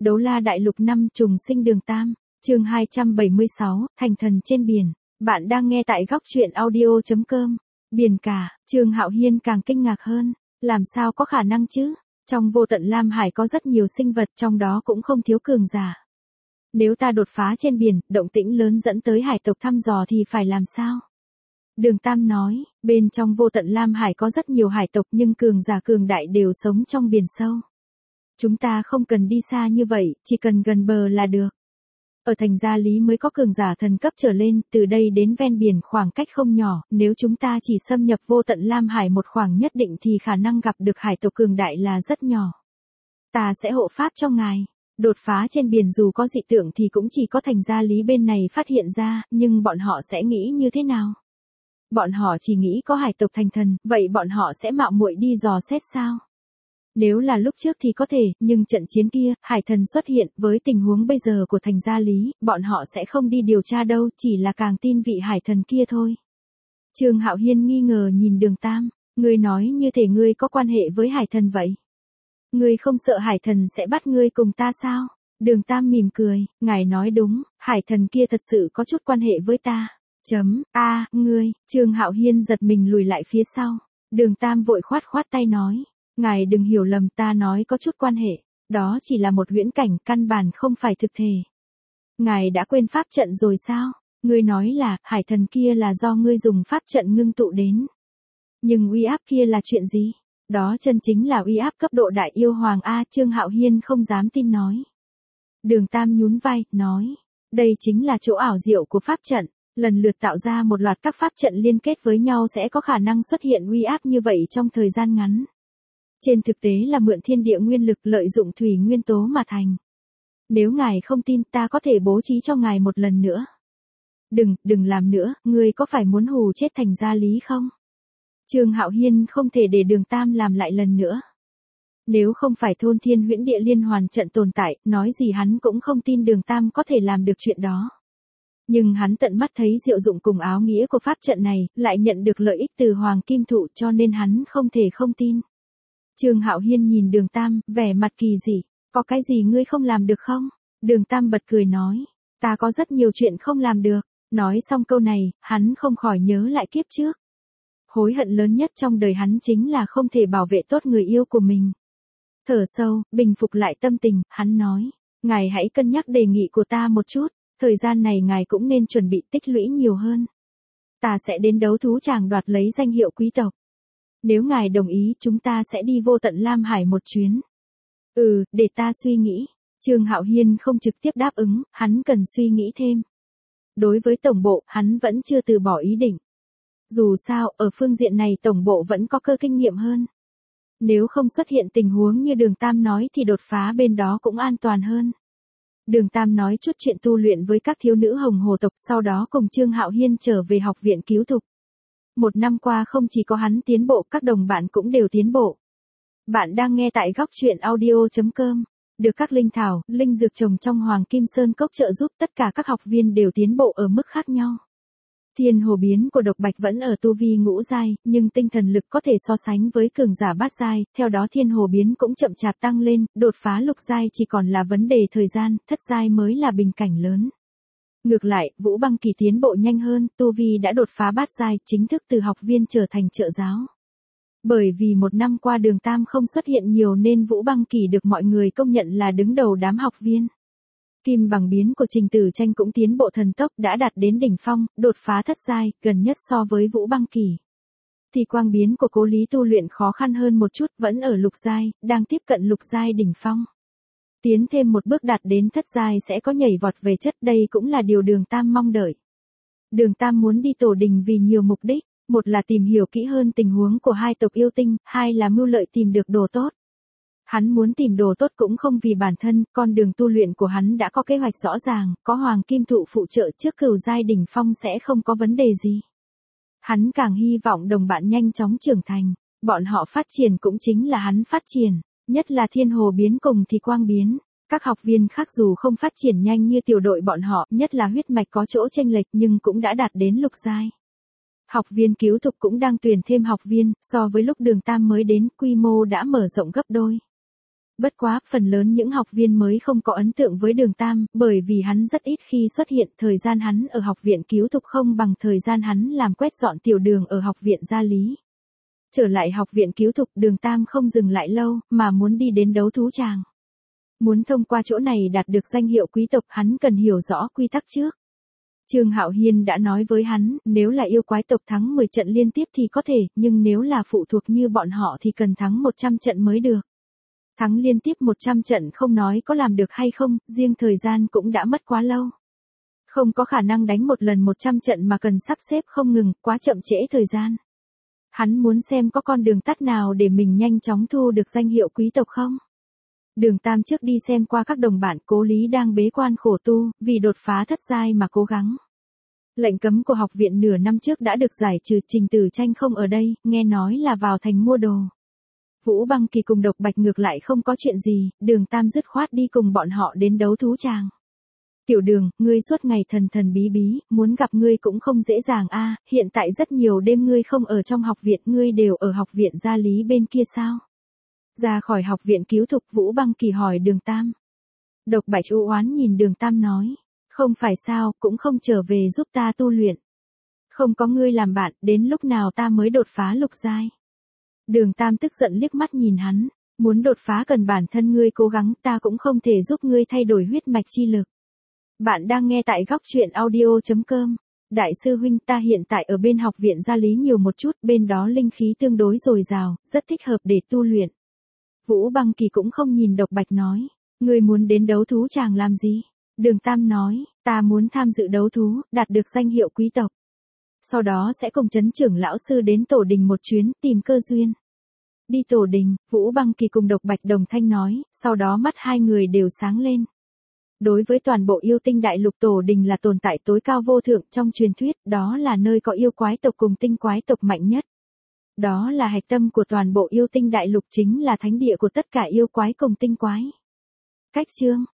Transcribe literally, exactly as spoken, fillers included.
Đấu La Đại Lục năm trùng sinh đường Tam, chương hai trăm bảy mươi sáu, thành thần trên biển. Bạn đang nghe tại góc truyện audio chấm com. Biển cả, Trương Hạo Hiên càng kinh ngạc hơn. Làm sao có khả năng chứ? Trong vô tận Lam Hải có rất nhiều sinh vật, trong đó cũng không thiếu cường giả. Nếu ta đột phá trên biển, động tĩnh lớn dẫn tới hải tộc thăm dò thì phải làm sao? Đường Tam nói, bên trong vô tận Lam Hải có rất nhiều hải tộc nhưng cường giả cường đại đều sống trong biển sâu. Chúng ta không cần đi xa như vậy, chỉ cần gần bờ là được. Ở thành Gia Lý mới có cường giả thần cấp trở lên, từ đây đến ven biển khoảng cách không nhỏ, nếu chúng ta chỉ xâm nhập vô tận Lam Hải một khoảng nhất định thì khả năng gặp được hải tộc cường đại là rất nhỏ. Ta sẽ hộ pháp cho ngài. Đột phá trên biển dù có dị tượng thì cũng chỉ có thành Gia Lý bên này phát hiện ra, nhưng bọn họ sẽ nghĩ như thế nào? Bọn họ chỉ nghĩ có hải tộc thành thần, vậy bọn họ sẽ mạo muội đi dò xét sao? Nếu là lúc trước thì có thể, nhưng trận chiến kia, hải thần xuất hiện, với tình huống bây giờ của thành Gia Lý, bọn họ sẽ không đi điều tra đâu, chỉ là càng tin vị hải thần kia thôi. Trương Hạo Hiên nghi ngờ nhìn Đường Tam, ngươi nói như thể ngươi có quan hệ với hải thần vậy. Ngươi không sợ hải thần sẽ bắt ngươi cùng ta sao? Đường Tam mỉm cười, ngài nói đúng, hải thần kia thật sự có chút quan hệ với ta. Chấm, a, à, ngươi, Trương Hạo Hiên giật mình lùi lại phía sau. Đường Tam vội khoát khoát tay nói. Ngài đừng hiểu lầm, ta nói có chút quan hệ, đó chỉ là một huyễn cảnh, căn bản không phải thực thể. Ngài đã quên pháp trận rồi sao? Ngươi nói là, hải thần kia là do ngươi dùng pháp trận ngưng tụ đến. Nhưng uy áp kia là chuyện gì? Đó chân chính là uy áp cấp độ đại yêu hoàng A. Trương Hạo Hiên không dám tin nói. Đường Tam nhún vai, nói, đây chính là chỗ ảo diệu của pháp trận. Lần lượt tạo ra một loạt các pháp trận liên kết với nhau sẽ có khả năng xuất hiện uy áp như vậy trong thời gian ngắn. Trên thực tế là mượn thiên địa nguyên lực lợi dụng thủy nguyên tố mà thành. Nếu ngài không tin ta có thể bố trí cho ngài một lần nữa. Đừng, đừng làm nữa, ngươi có phải muốn hù chết thành Gia Lý không? Trương Hạo Hiên không thể để Đường Tam làm lại lần nữa. Nếu không phải thôn thiên huyễn địa liên hoàn trận tồn tại, nói gì hắn cũng không tin Đường Tam có thể làm được chuyện đó. Nhưng hắn tận mắt thấy diệu dụng cùng áo nghĩa của pháp trận này, lại nhận được lợi ích từ Hoàng Kim Thụ cho nên hắn không thể không tin. Trương Hạo Hiên nhìn Đường Tam, vẻ mặt kỳ dị, có cái gì ngươi không làm được không? Đường Tam bật cười nói, ta có rất nhiều chuyện không làm được. Nói xong câu này, hắn không khỏi nhớ lại kiếp trước. Hối hận lớn nhất trong đời hắn chính là không thể bảo vệ tốt người yêu của mình. Thở sâu, bình phục lại tâm tình, hắn nói, ngài hãy cân nhắc đề nghị của ta một chút, thời gian này ngài cũng nên chuẩn bị tích lũy nhiều hơn. Ta sẽ đến đấu thú tràng đoạt lấy danh hiệu quý tộc. Nếu ngài đồng ý chúng ta sẽ đi vô tận Lam Hải một chuyến. Ừ, để ta suy nghĩ. Trương Hạo Hiên không trực tiếp đáp ứng, hắn cần suy nghĩ thêm. Đối với tổng bộ, hắn vẫn chưa từ bỏ ý định. Dù sao, ở phương diện này tổng bộ vẫn có cơ kinh nghiệm hơn. Nếu không xuất hiện tình huống như Đường Tam nói thì đột phá bên đó cũng an toàn hơn. Đường Tam nói chút chuyện tu luyện với các thiếu nữ hồng hồ tộc, sau đó cùng Trương Hạo Hiên trở về học viện cứu thục. Một năm qua không chỉ có hắn tiến bộ, các đồng bạn cũng đều tiến bộ. Bạn đang nghe tại góc truyện audio chấm com. Được các linh thảo, linh dược trồng trong Hoàng Kim Sơn Cốc trợ giúp, tất cả các học viên đều tiến bộ ở mức khác nhau. Thiên hồ biến của Độc Bạch vẫn ở tu vi ngũ giai, nhưng tinh thần lực có thể so sánh với cường giả bát giai, theo đó thiên hồ biến cũng chậm chạp tăng lên, đột phá lục giai chỉ còn là vấn đề thời gian, thất giai mới là bình cảnh lớn. Ngược lại, Vũ Băng Kỳ tiến bộ nhanh hơn, tu vi đã đột phá bát giai, chính thức từ học viên trở thành trợ giáo. Bởi vì một năm qua Đường Tam không xuất hiện nhiều nên Vũ Băng Kỳ được mọi người công nhận là đứng đầu đám học viên. Kim bằng biến của Trình Tử Tranh cũng tiến bộ thần tốc, đã đạt đến đỉnh phong, đột phá thất giai, gần nhất so với Vũ Băng Kỳ. Thì quang biến của Cố Lý tu luyện khó khăn hơn một chút, vẫn ở lục giai, đang tiếp cận lục giai đỉnh phong. Tiến thêm một bước đạt đến thất giai sẽ có nhảy vọt về chất, đây cũng là điều Đường Tam mong đợi. Đường Tam muốn đi tổ đình vì nhiều mục đích, một là tìm hiểu kỹ hơn tình huống của hai tộc yêu tinh, hai là mưu lợi tìm được đồ tốt. Hắn muốn tìm đồ tốt cũng không vì bản thân, con đường tu luyện của hắn đã có kế hoạch rõ ràng, có Hoàng Kim Thụ phụ trợ trước cửu giai đỉnh phong sẽ không có vấn đề gì. Hắn càng hy vọng đồng bạn nhanh chóng trưởng thành, bọn họ phát triển cũng chính là hắn phát triển, nhất là thiên hồ biến cùng thì quang biến. Các học viên khác dù không phát triển nhanh như tiểu đội bọn họ, nhất là huyết mạch có chỗ chênh lệch nhưng cũng đã đạt đến lục giai. Học viên cứu thục cũng đang tuyển thêm học viên, so với lúc Đường Tam mới đến, quy mô đã mở rộng gấp đôi. Bất quá, phần lớn những học viên mới không có ấn tượng với Đường Tam, bởi vì hắn rất ít khi xuất hiện, thời gian hắn ở học viện cứu thục không bằng thời gian hắn làm quét dọn tiểu đường ở học viện gia lý. Trở lại học viện cứu thục, Đường Tam không dừng lại lâu, mà muốn đi đến đấu thú tràng. Muốn thông qua chỗ này đạt được danh hiệu quý tộc, hắn cần hiểu rõ quy tắc trước. Trương Hạo Hiên đã nói với hắn, nếu là yêu quái tộc thắng mười trận liên tiếp thì có thể, nhưng nếu là phụ thuộc như bọn họ thì cần thắng một trăm trận mới được. Thắng liên tiếp một trăm trận không nói có làm được hay không, riêng thời gian cũng đã mất quá lâu. Không có khả năng đánh một lần một trăm trận mà cần sắp xếp không ngừng, quá chậm trễ thời gian. Hắn muốn xem có con đường tắt nào để mình nhanh chóng thu được danh hiệu quý tộc không. Đường Tam trước đi xem qua các đồng bạn, Cố Lý đang bế quan khổ tu, vì đột phá thất giai mà cố gắng. Lệnh cấm của học viện nửa năm trước đã được giải trừ, Trình Tử Tranh không ở đây, nghe nói là vào thành mua đồ. Vũ Băng Kỳ cùng Độc Bạch ngược lại không có chuyện gì, Đường Tam dứt khoát đi cùng bọn họ đến đấu thú tràng. Tiểu Đường, ngươi suốt ngày thần thần bí bí, muốn gặp ngươi cũng không dễ dàng a, hiện tại rất nhiều đêm ngươi không ở trong học viện, ngươi đều ở học viện gia lý bên kia sao? Ra khỏi học viện cứu thục, Vũ Băng Kỳ hỏi Đường Tam. Độc Bạch u oán nhìn Đường Tam nói, không phải sao, cũng không trở về giúp ta tu luyện. Không có ngươi làm bạn, đến lúc nào ta mới đột phá lục giai? Đường Tam tức giận liếc mắt nhìn hắn, muốn đột phá cần bản thân ngươi cố gắng, ta cũng không thể giúp ngươi thay đổi huyết mạch chi lực. Bạn đang nghe tại góc truyện audio chấm com. Đại sư huynh, ta hiện tại ở bên học viện gia lý nhiều một chút, bên đó linh khí tương đối dồi dào, rất thích hợp để tu luyện. Vũ Băng Kỳ cũng không nhìn Độc Bạch nói, ngươi muốn đến đấu thú tràng làm gì? Đường Tam nói, ta muốn tham dự đấu thú, đạt được danh hiệu quý tộc. Sau đó sẽ cùng Trấn trưởng lão sư đến tổ đình một chuyến, tìm cơ duyên. Đi tổ đình, Vũ Băng Kỳ cùng Độc Bạch đồng thanh nói, sau đó mắt hai người đều sáng lên. Đối với toàn bộ yêu tinh đại lục, tổ đình là tồn tại tối cao vô thượng, trong truyền thuyết, đó là nơi có yêu quái tộc cùng tinh quái tộc mạnh nhất. Đó là hạch tâm của toàn bộ yêu tinh đại lục, chính là thánh địa của tất cả yêu quái cùng tinh quái. Cách chương